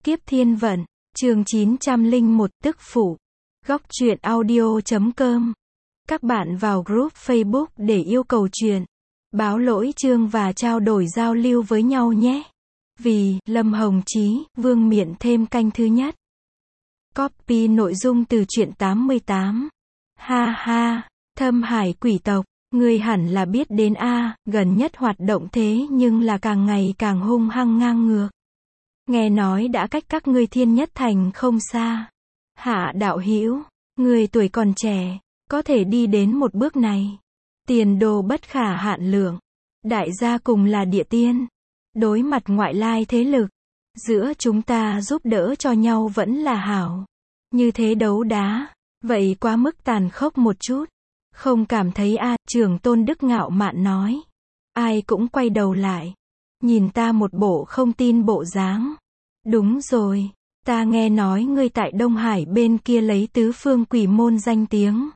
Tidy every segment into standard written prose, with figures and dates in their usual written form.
Kiếp Thiên Vận, chương 901 tức phụ. Góc truyện audio.com. Các bạn vào group Facebook để yêu cầu truyện, báo lỗi chương và trao đổi giao lưu với nhau nhé. Vì Lâm Hồng Chí, Vương Miện thêm canh thứ nhất. Copy nội dung từ truyện 88. Ha ha, Thâm Hải quỷ tộc, ngươi hẳn là biết đến a, gần nhất hoạt động thế nhưng là càng ngày càng hung hăng ngang ngược. Nghe nói đã cách các ngươi Thiên Nhất Thành không xa. Hạ đạo hữu, người tuổi còn trẻ, có thể đi đến một bước này. Tiền đồ bất khả hạn lượng. Đại gia cùng là địa tiên. Đối mặt ngoại lai thế lực, giữa chúng ta giúp đỡ cho nhau vẫn là hảo. Như thế đấu đá, vậy quá mức tàn khốc một chút. Không cảm thấy a, Trưởng Tôn Đức ngạo mạn nói. Ai cũng quay đầu lại. Nhìn ta một bộ không tin bộ dáng. Đúng rồi, ta nghe nói ngươi tại Đông Hải bên kia lấy tứ phương quỷ môn danh tiếng.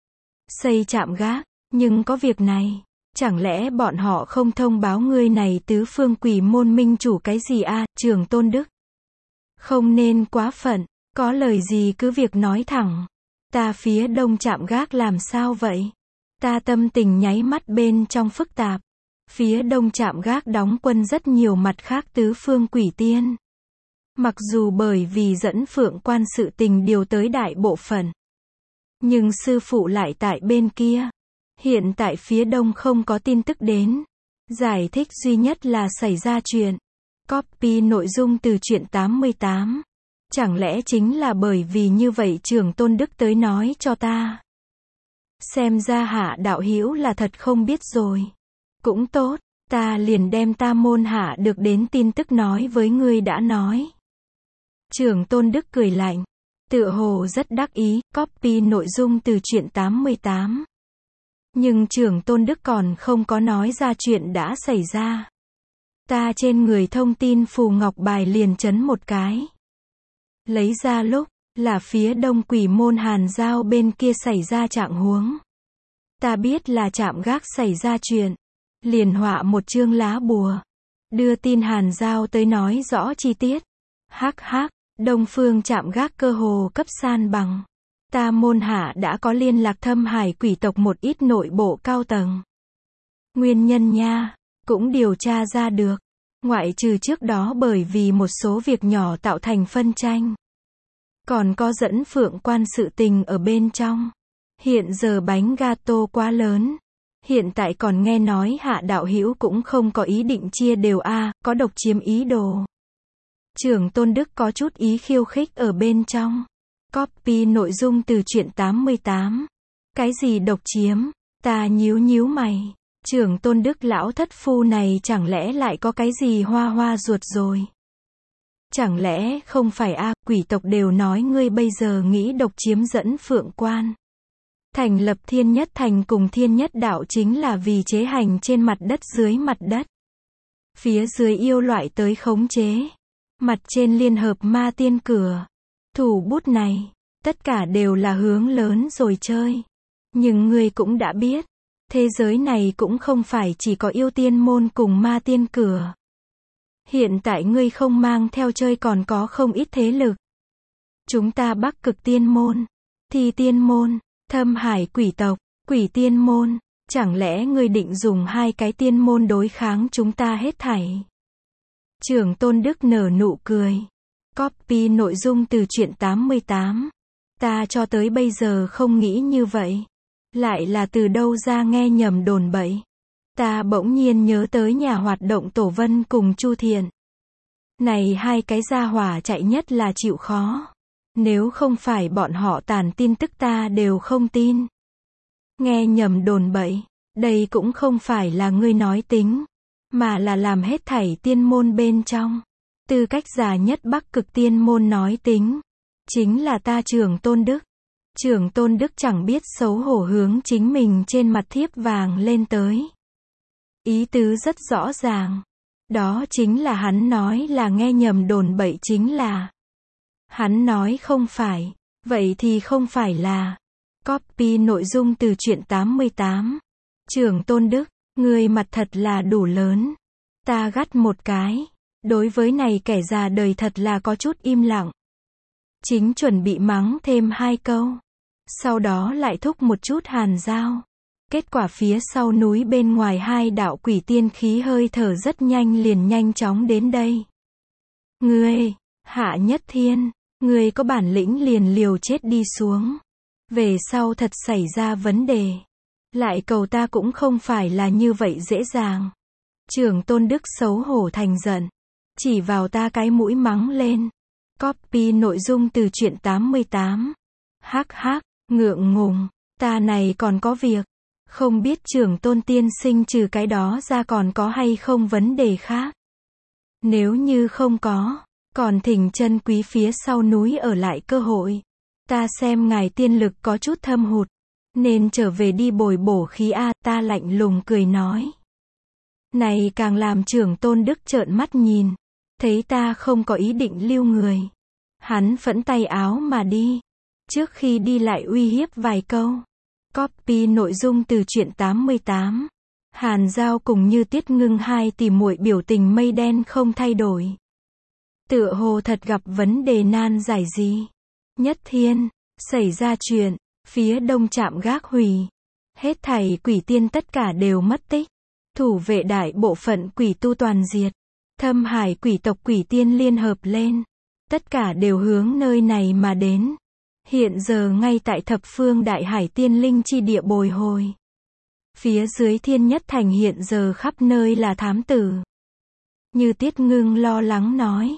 Xây trạm gác, nhưng có việc này. Chẳng lẽ bọn họ không thông báo ngươi này tứ phương quỷ môn minh chủ cái gì a, Trưởng Tôn Đức? Không nên quá phận, có lời gì cứ việc nói thẳng. Ta phía đông trạm gác làm sao vậy? Ta tâm tình nháy mắt bên trong phức tạp. Phía đông trạm gác đóng quân rất nhiều mặt khác tứ phương quỷ tiên. Mặc dù bởi vì dẫn Phượng Quan sự tình điều tới đại bộ phận. Nhưng sư phụ lại tại bên kia. Hiện tại phía đông không có tin tức đến. Giải thích duy nhất là xảy ra chuyện. Copy nội dung từ truyện 88. Chẳng lẽ chính là bởi vì như vậy Trưởng Tôn Đức tới nói cho ta. Xem ra Hạ đạo hữu là thật không biết rồi. Cũng tốt, ta liền đem ta môn hạ được đến tin tức nói với ngươi đã nói. Trưởng Tôn Đức cười lạnh. Tựa hồ rất đắc ý, copy nội dung từ truyện 88. Nhưng Trưởng Tôn Đức còn không có nói ra chuyện đã xảy ra. Ta trên người thông tin phù ngọc bài liền chấn một cái. Lấy ra lúc, là phía đông quỷ môn Hàn Giao bên kia xảy ra trạng huống. Ta biết là trạm gác xảy ra chuyện. Liền họa một chương lá bùa. Đưa tin Hàn Giao tới nói rõ chi tiết. Hắc hắc, Đông Phương trạm gác cơ hồ cấp san bằng. Ta môn hạ đã có liên lạc Thâm Hải quỷ tộc một ít nội bộ cao tầng. Nguyên nhân nha, cũng điều tra ra được. Ngoại trừ trước đó bởi vì một số việc nhỏ tạo thành phân tranh. Còn có dẫn Phượng Quan sự tình ở bên trong. Hiện giờ bánh gato quá lớn. Hiện tại còn nghe nói Hạ đạo hữu cũng không có ý định chia đều a, có độc chiếm ý đồ. Trưởng Tôn Đức có chút ý khiêu khích ở bên trong. Copy nội dung từ truyện 88. Cái gì độc chiếm? Ta nhíu mày. Trưởng Tôn Đức lão thất phu này chẳng lẽ lại có cái gì hoa hoa ruột rồi? Chẳng lẽ không phải a, quỷ tộc đều nói ngươi bây giờ nghĩ độc chiếm dẫn Phượng Quan. Thành lập Thiên Nhất Thành cùng Thiên Nhất Đạo chính là vì chế hành trên mặt đất dưới mặt đất. Phía dưới yêu loại tới khống chế. Mặt trên liên hợp ma tiên cửa. Thủ bút này, tất cả đều là hướng lớn rồi chơi. Nhưng ngươi cũng đã biết, thế giới này cũng không phải chỉ có yêu tiên môn cùng ma tiên cửa. Hiện tại ngươi không mang theo chơi còn có không ít thế lực. Chúng ta Bắc Cực Tiên Môn, Thi Tiên Môn, Thâm Hải quỷ tộc, Quỷ Tiên Môn. Chẳng lẽ ngươi định dùng hai cái tiên môn đối kháng chúng ta hết thảy? Trưởng Tôn Đức nở nụ cười. Copy nội dung từ truyện 88. Ta cho tới bây giờ không nghĩ như vậy. Lại là từ đâu ra nghe nhầm đồn bậy. Ta bỗng nhiên nhớ tới nhà hoạt động Tổ Vân cùng Chu Thiện. Này hai cái gia hỏa chạy nhất là chịu khó. Nếu không phải bọn họ tàn tin tức ta đều không tin. Nghe nhầm đồn bậy, đây cũng không phải là ngươi nói tính, mà là làm hết thảy tiên môn bên trong. Tư cách già nhất Bắc Cực Tiên Môn nói tính. Chính là ta Trưởng Tôn Đức. Trưởng Tôn Đức chẳng biết xấu hổ hướng chính mình trên mặt thiếp vàng lên tới. Ý tứ rất rõ ràng. Đó chính là hắn nói là nghe nhầm đồn bậy chính là. Hắn nói không phải. Vậy thì không phải là. Copy nội dung từ truyện 88. Trưởng Tôn Đức, người mặt thật là đủ lớn. Ta gắt một cái. Đối với này kẻ già đời thật là có chút im lặng. Chính chuẩn bị mắng thêm 2 câu. Sau đó lại thúc một chút Hàn Giao. Kết quả phía sau núi bên ngoài 2 đạo quỷ tiên khí hơi thở rất nhanh liền nhanh chóng đến đây. Ngươi, Hạ Nhất Thiên, ngươi có bản lĩnh liền liều chết đi xuống. Về sau thật xảy ra vấn đề. Lại cầu ta cũng không phải là như vậy dễ dàng. Trưởng Tôn Đức xấu hổ thành giận. Chỉ vào ta cái mũi mắng lên. Copy nội dung từ truyện 88. Hắc hắc, ngượng ngùng, ta này còn có việc. Không biết trưởng Tôn tiên sinh trừ cái đó ra còn có hay không vấn đề khác. Nếu như không có, còn thỉnh chân quý phía sau núi ở lại cơ hội. Ta xem ngài tiên lực có chút thâm hụt, nên trở về đi bồi bổ khí a, ta lạnh lùng cười nói. Này càng làm trưởng Tôn Đức trợn mắt nhìn, thấy ta không có ý định lưu người. Hắn phẫn tay áo mà đi, trước khi đi lại uy hiếp vài câu. Copy nội dung từ truyện 88. Hàn Giao cùng Như Tiết Ngưng hai tỷ muội biểu tình mây đen không thay đổi. Tựa hồ thật gặp vấn đề nan giải gì. Nhất Thiên, xảy ra chuyện, phía đông trạm gác hủy. Hết thảy quỷ tiên tất cả đều mất tích. Thủ vệ đại bộ phận quỷ tu toàn diệt. Thâm Hải quỷ tộc quỷ tiên liên hợp lên. Tất cả đều hướng nơi này mà đến. Hiện giờ ngay tại thập phương đại hải tiên linh chi địa bồi hồi. Phía dưới Thiên Nhất Thành hiện giờ khắp nơi là thám tử. Như Tiết Ngưng lo lắng nói.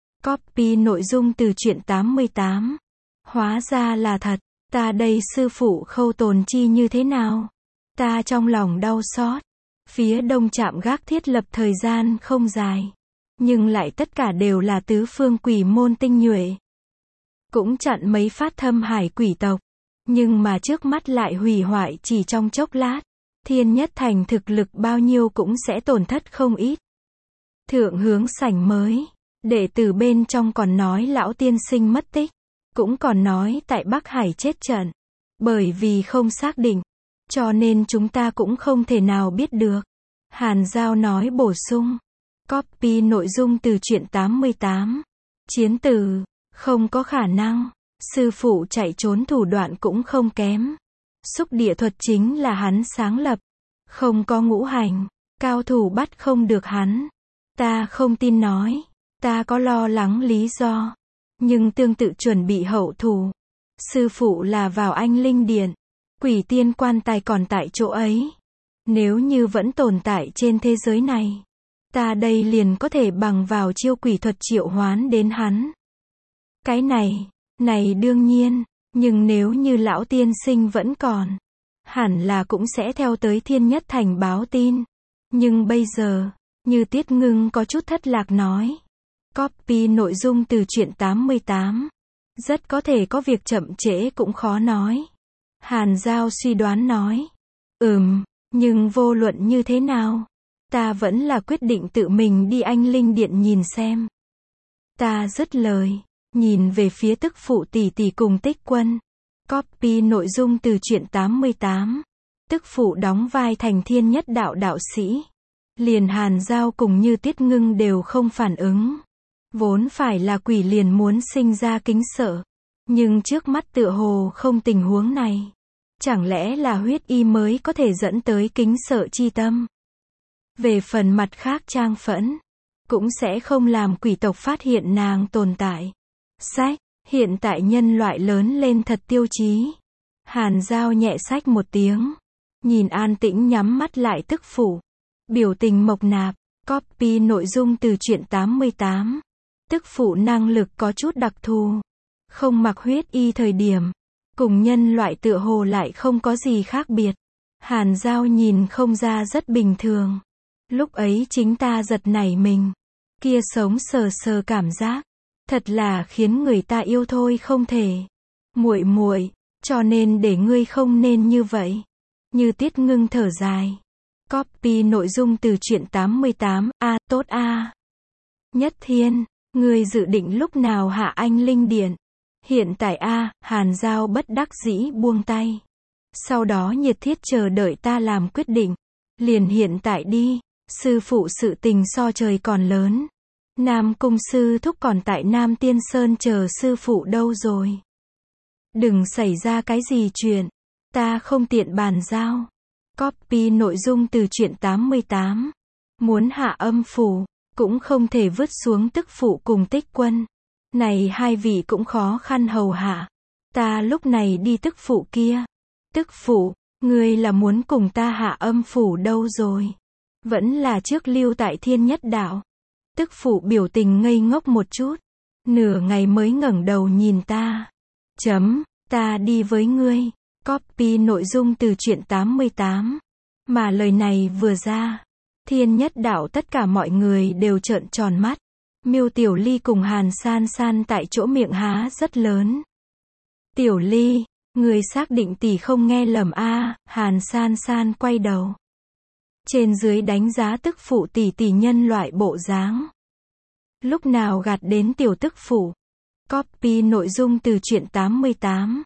Copy nội dung từ truyện 88. Hóa ra là thật, ta đây sư phụ Khâu Tồn Chi như thế nào? Ta trong lòng đau xót. Phía đông trạm gác thiết lập thời gian không dài. Nhưng lại tất cả đều là tứ phương quỷ môn tinh nhuệ. Cũng chặn mấy phát Thâm Hải quỷ tộc. Nhưng mà trước mắt lại hủy hoại chỉ trong chốc lát. Thiên Nhất Thành thực lực bao nhiêu cũng sẽ tổn thất không ít. Thượng hướng sảnh mới. Đệ tử bên trong còn nói lão tiên sinh mất tích. Cũng còn nói tại Bắc Hải chết trận. Bởi vì không xác định. Cho nên chúng ta cũng không thể nào biết được. Hàn Giao nói bổ sung. Copy nội dung từ truyện 88. Chiến tử. Không có khả năng. Sư phụ chạy trốn thủ đoạn cũng không kém. Xúc địa thuật chính là hắn sáng lập. Không có ngũ hành. Cao thủ bắt không được hắn. Ta không tin nói. Ta có lo lắng lý do. Nhưng tương tự chuẩn bị hậu thủ. Sư phụ là vào Anh Linh Điện. Quỷ tiên quan tài còn tại chỗ ấy. Nếu như vẫn tồn tại trên thế giới này. Ta đây liền có thể bằng vào chiêu quỷ thuật triệu hoán đến hắn. Cái này đương nhiên. Nhưng nếu như lão tiên sinh vẫn còn. Hẳn là cũng sẽ theo tới Thiên Nhất Thành báo tin. Nhưng bây giờ, Như Tiết Ngưng có chút thất lạc nói. Copy nội dung từ truyện 88. Rất có thể có việc chậm trễ cũng khó nói. Hàn Giao suy đoán nói. Nhưng vô luận như thế nào? Ta vẫn là quyết định tự mình đi Anh Linh Điện nhìn xem. Ta dứt lời. Nhìn về phía tức phụ tỷ tỷ cùng Tích Quân. Copy nội dung từ truyện 88. Tức phụ đóng vai thành Thiên Nhất đạo đạo sĩ. Liền Hàn Giao cùng Như Tiết Ngưng đều không phản ứng. Vốn phải là quỷ liền muốn sinh ra kính sợ. Nhưng trước mắt tựa hồ không tình huống này. Chẳng lẽ là huyết y mới có thể dẫn tới kính sợ chi tâm. Về phần mặt khác Trang Phẫn. Cũng sẽ không làm quỷ tộc phát hiện nàng tồn tại. Sách, hiện tại nhân loại lớn lên thật tiêu chí. Hàn Giao nhẹ sách một tiếng. Nhìn an tĩnh nhắm mắt lại tức phụ. Biểu tình mộc nạp. Copy nội dung từ truyện 88. Tức phụ năng lực có chút đặc thù. Không mặc huyết y thời điểm. Cùng nhân loại tựa hồ lại không có gì khác biệt. Hàn Giao nhìn không ra rất bình thường. Lúc ấy chính ta giật nảy mình. Kia sống sờ sờ cảm giác. Thật là khiến người ta yêu thôi không thể. Muội muội, cho nên để ngươi không nên như vậy. Như Tiết Ngưng thở dài. Copy nội dung từ truyện 88. Tốt a. Nhất Thiên, ngươi dự định lúc nào hạ Anh Linh Điện? Hiện tại Hàn Giao bất đắc dĩ buông tay. Sau đó nhiệt thiết chờ đợi ta làm quyết định. Liền hiện tại đi. Sư phụ sự tình so trời còn lớn. Nam Cung sư thúc còn tại Nam Tiên Sơn chờ sư phụ đâu rồi? Đừng xảy ra cái gì chuyện, ta không tiện bàn giao. Copy nội dung từ truyện 88. Muốn hạ âm phủ, cũng không thể vứt xuống tức phụ cùng Tích Quân. Này hai vị cũng khó khăn hầu hạ. Ta lúc này đi tức phụ kia. Tức phụ, ngươi là muốn cùng ta hạ âm phủ đâu rồi? Vẫn là trước lưu tại Thiên Nhất Đạo. Tức phụ biểu tình ngây ngốc một chút. Nửa ngày mới ngẩng đầu nhìn ta. Ta đi với ngươi. Copy nội dung từ truyện 88. Mà lời này vừa ra, Thiên Nhất Đạo tất cả mọi người đều trợn tròn mắt. Miêu Tiểu Ly cùng Hàn San San tại chỗ miệng há rất lớn. Tiểu Ly, người xác định tỷ không nghe lầm a? Hàn San San quay đầu. Trên dưới đánh giá tức phụ tỷ nhân loại bộ dáng. Lúc nào gạt đến tiểu tức phụ. Copy nội dung từ truyện 88.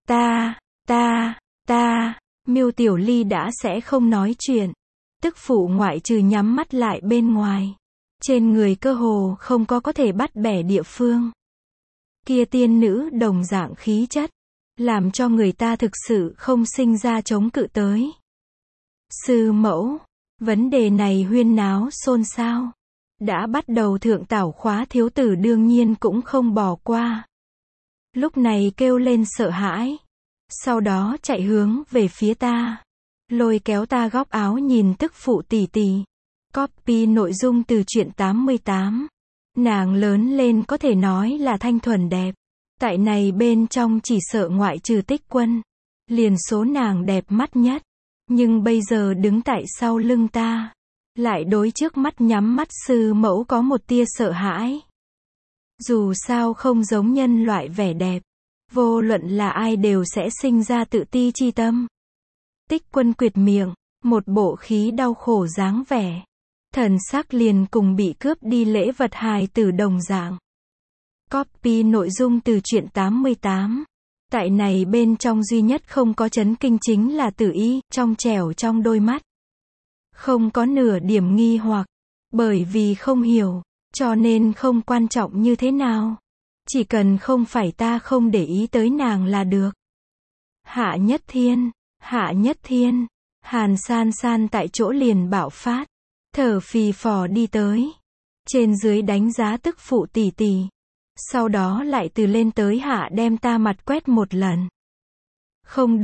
Miêu Tiểu Ly đã sẽ không nói chuyện. Tức phụ ngoại trừ nhắm mắt lại bên ngoài. Trên người cơ hồ không có thể bắt bẻ địa phương. Kia tiên nữ đồng dạng khí chất. Làm cho người ta thực sự không sinh ra chống cự tới. Sư mẫu. Vấn đề này huyên náo xôn xao. Đã bắt đầu thượng tảo khóa thiếu tử đương nhiên cũng không bỏ qua. Lúc này kêu lên sợ hãi. Sau đó chạy hướng về phía ta. Lôi kéo ta góc áo nhìn tức phụ tỷ. Copy nội dung từ truyện 88. Nàng lớn lên có thể nói là thanh thuần đẹp. Tại này bên trong chỉ sợ ngoại trừ Tích Quân. Liền số nàng đẹp mắt nhất. Nhưng bây giờ đứng tại sau lưng ta. Lại đối trước mắt nhắm mắt sư mẫu có một tia sợ hãi. Dù sao không giống nhân loại vẻ đẹp. Vô luận là ai đều sẽ sinh ra tự ti chi tâm. Tích Quân quyệt miệng, một bộ khí đau khổ dáng vẻ. Thần sắc liền cùng bị cướp đi lễ vật hài tử đồng dạng. Copy nội dung từ truyện 88. Tại này bên trong duy nhất không có chấn kinh chính là Tử Y, trong trẻo trong đôi mắt. Không có nửa điểm nghi hoặc. Bởi vì không hiểu, cho nên không quan trọng như thế nào. Chỉ cần không phải ta không để ý tới nàng là được. Hạ Nhất Thiên. Hàn San San tại chỗ liền bạo phát. Thở phì phò đi tới. Trên dưới đánh giá tức phụ tỷ. Sau đó lại từ lên tới hạ đem ta mặt quét một lần. Không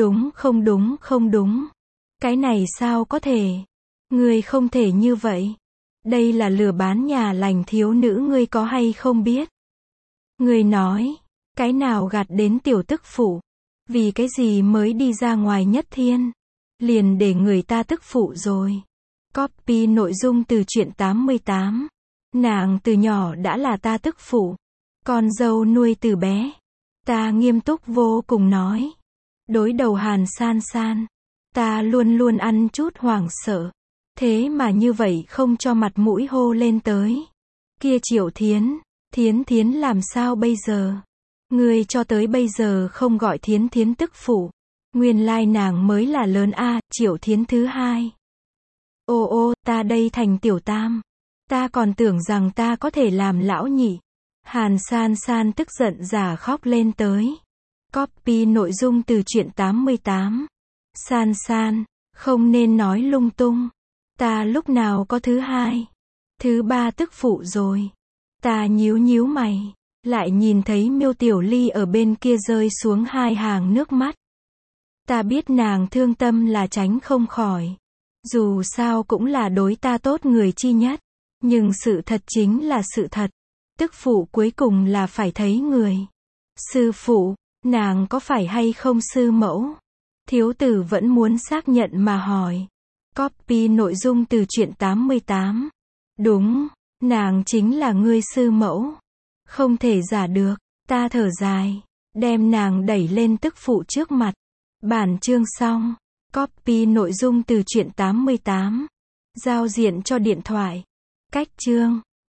đúng. Cái này sao có thể? Ngươi không thể như vậy. Đây là lừa bán nhà lành thiếu nữ ngươi có hay không biết? Ngươi nói, cái nào gạt đến tiểu tức phụ? Vì cái gì mới đi ra ngoài Nhất Thiên? Liền để người ta tức phụ rồi. Copy nội dung từ truyện 88. Nàng từ nhỏ đã là ta tức phụ. Con dâu nuôi từ bé. Ta nghiêm túc vô cùng nói. Đối đầu Hàn San San. Ta luôn luôn ăn chút hoảng sợ. Thế mà như vậy không cho mặt mũi hô lên tới. Kia Triệu Thiến làm sao bây giờ? Ngươi cho tới bây giờ không gọi Thiến tức phụ. Nguyên lai nàng mới là lớn a, Triệu Thiến thứ hai. Ô, ta đây thành tiểu tam. Ta còn tưởng rằng ta có thể làm lão nhị. Hàn San San tức giận giả khóc lên tới. Copy nội dung từ truyện 88. San, không nên nói lung tung. Ta lúc nào có thứ hai, thứ ba tức phụ rồi. Ta nhíu mày, lại nhìn thấy Miêu Tiểu Ly ở bên kia rơi xuống hai hàng nước mắt. Ta biết nàng thương tâm là tránh không khỏi. Dù sao cũng là đối ta tốt người chi nhất. Nhưng sự thật chính là sự thật. Tức phụ cuối cùng là phải thấy người. Sư phụ, nàng có phải hay không sư mẫu? Thiếu tử vẫn muốn xác nhận mà hỏi. Copy nội dung từ truyện 88. Đúng, nàng chính là ngươi sư mẫu. Không thể giả được, ta thở dài. Đem nàng đẩy lên tức phụ trước mặt. Bản chương xong. Copy nội dung từ truyện 88. Giao diện cho điện thoại. Cách chương.